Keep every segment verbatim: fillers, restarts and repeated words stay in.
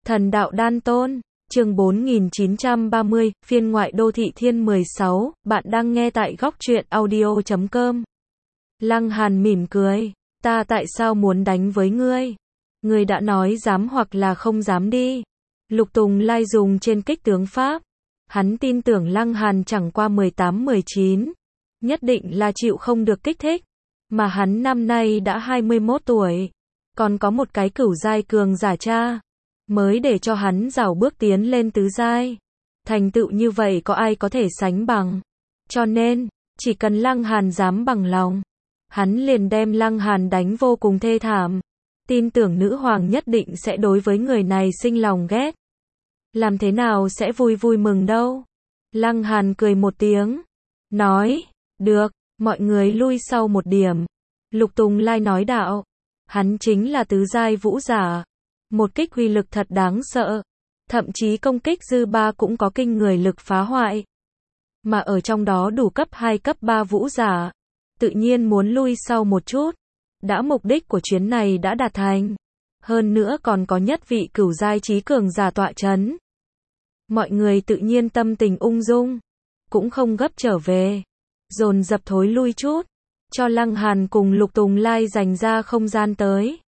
Thần đạo đan tôn, chương bốn nghìn chín trăm ba mươi, phiên ngoại đô thị thiên mười sáu, bạn đang nghe tại góc truyện audio chấm com. Lăng Hàn mỉm cười, ta tại sao muốn đánh với ngươi? Ngươi đã nói dám hoặc là không dám đi. Lục Tùng Lai dùng trên kích tướng Pháp. Hắn tin tưởng Lăng Hàn chẳng qua mười tám mười chín, nhất định là chịu không được kích thích. Mà hắn năm nay đã hai mươi mốt tuổi, còn có một cái cửu giai cường giả cha, mới để cho hắn rảo bước tiến lên tứ giai. Thành tựu như vậy có ai có thể sánh bằng. Cho nên, chỉ cần Lăng Hàn dám bằng lòng, hắn liền đem Lăng Hàn đánh vô cùng thê thảm. Tin tưởng nữ hoàng nhất định sẽ đối với người này sinh lòng ghét. Làm thế nào sẽ vui vui mừng đâu. Lăng Hàn cười một tiếng, nói, được, mọi người lui sau một điểm. Lục Tùng Lai nói đạo, hắn chính là tứ giai vũ giả. Một kích uy lực thật đáng sợ. Thậm chí công kích dư ba cũng có kinh người lực phá hoại. Mà ở trong đó đủ cấp hai cấp ba vũ giả. Tự nhiên muốn lui sau một chút. Đã mục đích của chuyến này đã đạt thành. Hơn nữa còn có nhất vị cửu giai trí cường giả tọa chấn. Mọi người tự nhiên tâm tình ung dung. Cũng không gấp trở về. Dồn dập thối lui chút. Cho Lăng Hàn cùng Lục Tùng Lai dành ra không gian tới.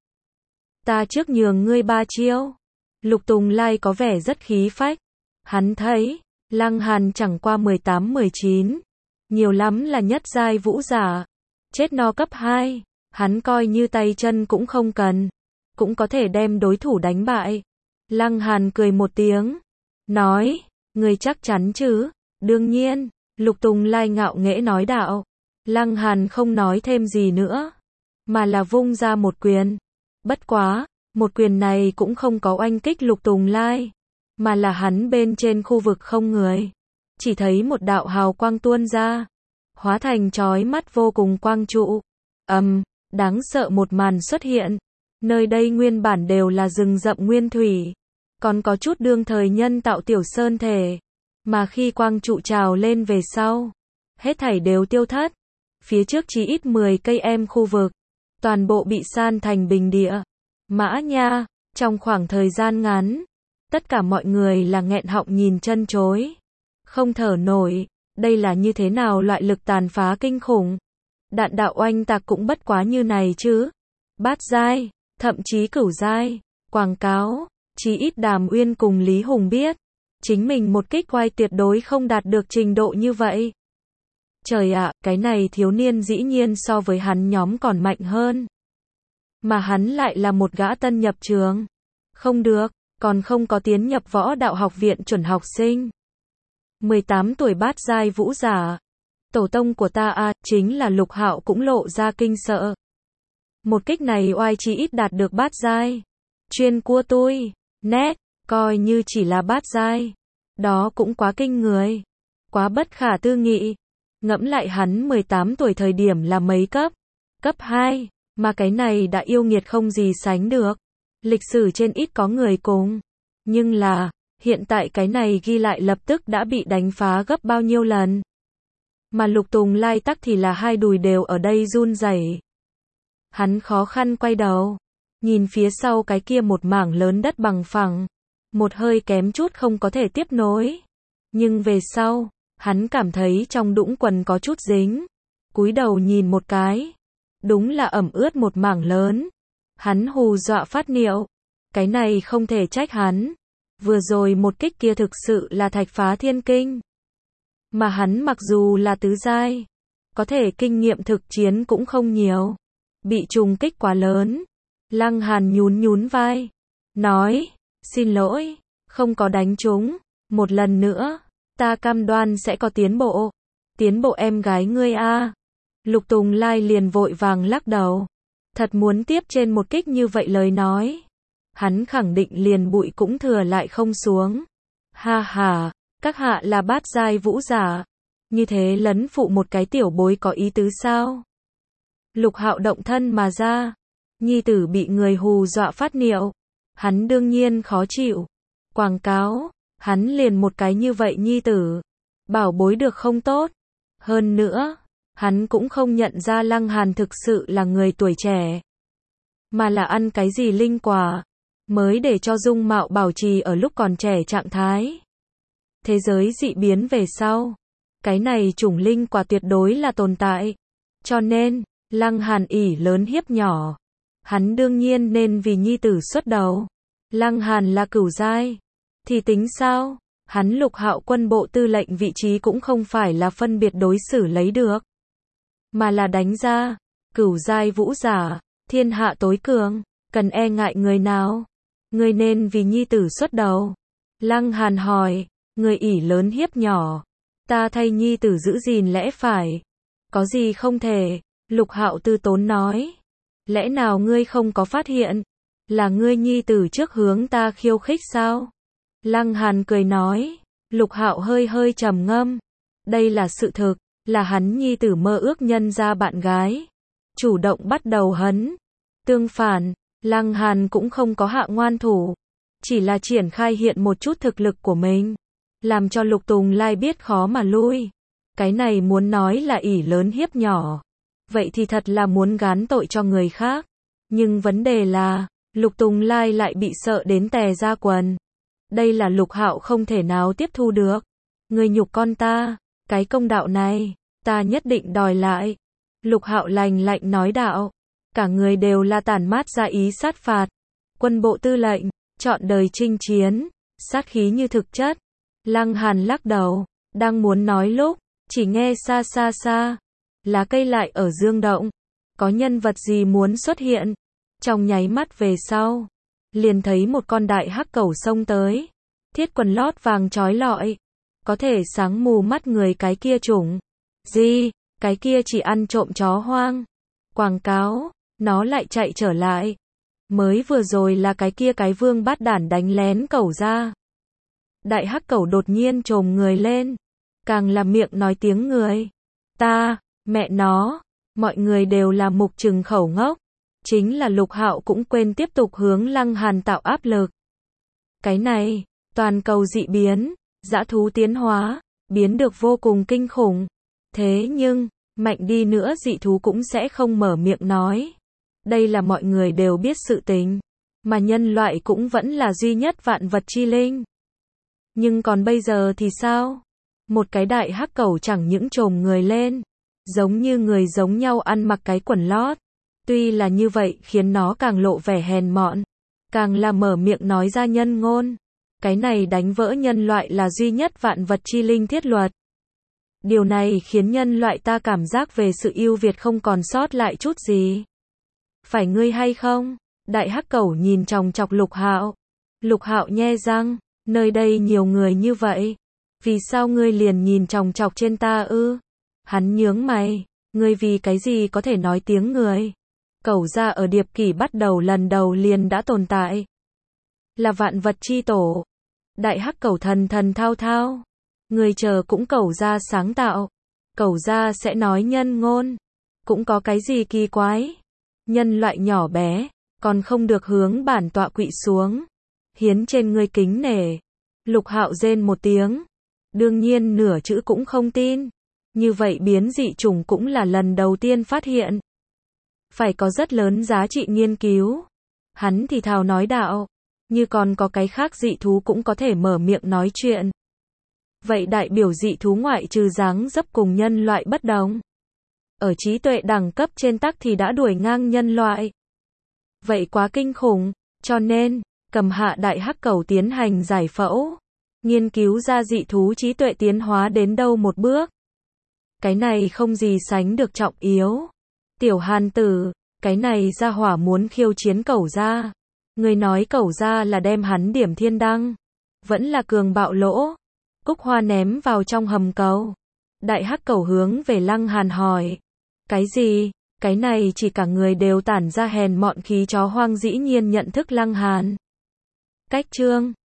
Ta trước nhường ngươi ba chiêu. Lục Tùng Lai có vẻ rất khí phách. Hắn thấy, Lăng Hàn chẳng qua mười tám mười chín. Nhiều lắm là nhất giai vũ giả. Chết no cấp hai. Hắn coi như tay chân cũng không cần. Cũng có thể đem đối thủ đánh bại. Lăng Hàn cười một tiếng. Nói, ngươi chắc chắn chứ? Đương nhiên. Lục Tùng Lai ngạo nghễ nói đạo. Lăng Hàn không nói thêm gì nữa. Mà là vung ra một quyền. Bất quá, một quyền này cũng không có oanh kích Lục Tùng Lai. Mà là hắn bên trên khu vực không người. Chỉ thấy một đạo hào quang tuôn ra. Hóa thành chói mắt vô cùng quang trụ. Ầm, um, đáng sợ một màn xuất hiện. Nơi đây nguyên bản đều là rừng rậm nguyên thủy. Còn có chút đương thời nhân tạo tiểu sơn thể. Mà khi quang trụ trào lên về sau, hết thảy đều tiêu thất. Phía trước chỉ ít mười cây em khu vực. Toàn bộ bị san thành bình địa. Mã nha, trong khoảng thời gian ngắn, tất cả mọi người là nghẹn họng nhìn chân chối. Không thở nổi, đây là như thế nào loại lực tàn phá kinh khủng. Đạn đạo oanh tạc cũng bất quá như này chứ. Bát giai, thậm chí cửu giai, quảng cáo, chí ít Đàm Uyên cùng Lý Hùng biết. Chính mình một kích oai tuyệt đối không đạt được trình độ như vậy. Trời ạ, cái này thiếu niên dĩ nhiên so với hắn nhóm còn mạnh hơn. Mà hắn lại là một gã tân nhập trường. Không được, còn không có tiến nhập võ đạo học viện chuẩn học sinh. mười tám tuổi bát giai vũ giả. Tổ tông của ta a, à, chính là Lục Hạo cũng lộ ra kinh sợ. Một kích này oai chỉ ít đạt được bát giai. Chuyên cua tôi, nét, coi như chỉ là bát giai. Đó cũng quá kinh người. Quá bất khả tư nghị. Ngẫm lại hắn mười tám tuổi thời điểm là mấy cấp? Cấp hai, mà cái này đã yêu nghiệt không gì sánh được. Lịch sử trên ít có người cùng. Nhưng là, hiện tại cái này ghi lại lập tức đã bị đánh phá gấp bao nhiêu lần. Mà Lục Tùng Lai tắc thì là hai đùi đều ở đây run rẩy. Hắn khó khăn quay đầu. Nhìn phía sau cái kia một mảng lớn đất bằng phẳng. Một hơi kém chút không có thể tiếp nối. Nhưng về sau, hắn cảm thấy trong đũng quần có chút dính. Cúi đầu nhìn một cái. Đúng là ẩm ướt một mảng lớn. Hắn hù dọa phát niệu. Cái này không thể trách hắn. Vừa rồi một kích kia thực sự là thạch phá thiên kinh. Mà hắn mặc dù là tứ giai, có thể kinh nghiệm thực chiến cũng không nhiều. Bị trùng kích quá lớn. Lăng Hàn nhún nhún vai. Nói, xin lỗi, không có đánh trúng. Một lần nữa, ta cam đoan sẽ có tiến bộ. Tiến bộ em gái ngươi a. Lục Tùng Lai liền vội vàng lắc đầu. Thật muốn tiếp trên một kích như vậy lời nói. Hắn khẳng định liền bụi cũng thừa lại không xuống. Ha ha, các hạ là bát giai vũ giả. Như thế lấn phụ một cái tiểu bối có ý tứ sao? Lục Hạo động thân mà ra. Nhi tử bị người hù dọa phát niệu. Hắn đương nhiên khó chịu. Quảng cáo, hắn liền một cái như vậy nhi tử. Bảo bối được không tốt. Hơn nữa, hắn cũng không nhận ra Lăng Hàn thực sự là người tuổi trẻ. Mà là ăn cái gì linh quả. mới để cho dung mạo bảo trì ở lúc còn trẻ trạng thái. Thế giới dị biến về sau, cái này chủng linh quả tuyệt đối là tồn tại. Cho nên, Lăng Hàn ỷ lớn hiếp nhỏ. Hắn đương nhiên nên vì nhi tử xuất đầu. Lăng Hàn là cửu giai. Thì tính sao? Hắn Lục Hạo quân bộ tư lệnh vị trí cũng không phải là phân biệt đối xử lấy được. Mà là đánh ra. Cửu giai vũ giả, thiên hạ tối cường, cần e ngại người nào? Người nên vì nhi tử xuất đầu. Lăng Hàn hỏi, người ỷ lớn hiếp nhỏ. Ta thay nhi tử giữ gìn lẽ phải. Có gì không thể? Lục Hạo tư tốn nói. Lẽ nào ngươi không có phát hiện? Là ngươi nhi tử trước hướng ta khiêu khích sao? Lăng Hàn cười nói. Lục Hạo hơi hơi trầm ngâm. Đây là sự thực, là hắn nhi tử mơ ước nhân ra bạn gái. Chủ động bắt đầu hấn. Tương phản, Lăng Hàn cũng không có hạ ngoan thủ. Chỉ là triển khai hiện một chút thực lực của mình. Làm cho Lục Tùng Lai biết khó mà lui. Cái này muốn nói là ỷ lớn hiếp nhỏ. Vậy thì thật là muốn gán tội cho người khác. Nhưng vấn đề là, Lục Tùng Lai lại bị sợ đến tè ra quần. Đây là Lục Hạo không thể nào tiếp thu được. Người nhục con ta, cái công đạo này, ta nhất định đòi lại. Lục Hạo lành lạnh nói đạo. Cả người đều là tản mát ra ý sát phạt. Quân bộ tư lệnh, chọn đời chinh chiến, sát khí như thực chất. Lăng Hàn lắc đầu, đang muốn nói lúc, chỉ nghe xa xa xa. Lá cây lại ở dương động. Có nhân vật gì muốn xuất hiện. Trong nháy mắt về sau, liền thấy một con đại hắc cẩu xông tới. Thiết quần lót vàng chói lọi. Có thể sáng mù mắt người cái kia chủng. Gì, cái kia chỉ ăn trộm chó hoang. Quảng cáo, nó lại chạy trở lại. Mới vừa rồi là cái kia cái vương bát đản đánh lén cẩu ra. Đại hắc cẩu đột nhiên trồm người lên. Càng là miệng nói tiếng người. Ta, mẹ nó, mọi người đều là mục trừng khẩu ngốc. Chính là Lục Hạo cũng quên tiếp tục hướng Lăng Hàn tạo áp lực. Cái này, toàn cầu dị biến, dã thú tiến hóa, biến được vô cùng kinh khủng. Thế nhưng, mạnh đi nữa dị thú cũng sẽ không mở miệng nói. Đây là mọi người đều biết sự tình. Mà nhân loại cũng vẫn là duy nhất vạn vật chi linh. Nhưng còn bây giờ thì sao? Một cái đại hắc cẩu chẳng những trồm người lên. Giống như người giống nhau ăn mặc cái quần lót. Tuy là như vậy khiến nó càng lộ vẻ hèn mọn. Càng là mở miệng nói ra nhân ngôn. Cái này đánh vỡ nhân loại là duy nhất vạn vật chi linh thiết luật. Điều này khiến nhân loại ta cảm giác về sự ưu việt không còn sót lại chút gì. Phải ngươi hay không? Đại hắc cẩu nhìn chòng chọc Lục Hạo. Lục Hạo nhe răng, nơi đây nhiều người như vậy. Vì sao ngươi liền nhìn chòng chọc trên ta ư? Hắn nhướng mày, ngươi vì cái gì có thể nói tiếng người? Cẩu gia ở Điệp Kỷ bắt đầu lần đầu liền đã tồn tại. Là vạn vật chi tổ. Đại hắc cẩu thần thần thao thao. Người chờ cũng cẩu gia sáng tạo. Cẩu gia sẽ nói nhân ngôn. Cũng có cái gì kỳ quái. Nhân loại nhỏ bé, còn không được hướng bản tọa quỵ xuống. Hiến trên ngươi kính nể. Lục Hạo rên một tiếng. Đương nhiên nửa chữ cũng không tin. Như vậy biến dị chủng cũng là lần đầu tiên phát hiện. Phải có rất lớn giá trị nghiên cứu. Hắn thì thào nói đạo. Như còn có cái khác dị thú cũng có thể mở miệng nói chuyện. Vậy đại biểu dị thú ngoại trừ dáng dấp cùng nhân loại bất đồng. Ở trí tuệ đẳng cấp trên tắc thì đã đuổi ngang nhân loại. Vậy quá kinh khủng. Cho nên, cầm hạ đại hắc cẩu tiến hành giải phẫu. Nghiên cứu ra dị thú trí tuệ tiến hóa đến đâu một bước. Cái này không gì sánh được trọng yếu. Tiểu Hàn tử, cái này ra hỏa muốn khiêu chiến cẩu gia. Người nói cẩu gia là đem hắn điểm thiên đăng. Vẫn là cường bạo lỗ. Cúc hoa ném vào trong hầm cầu. Đại hắc cẩu hướng về Lăng Hàn hỏi. Cái gì? Cái này chỉ cả người đều tản ra hèn mọn khí chó hoang dĩ nhiên nhận thức Lăng Hàn. Cách chương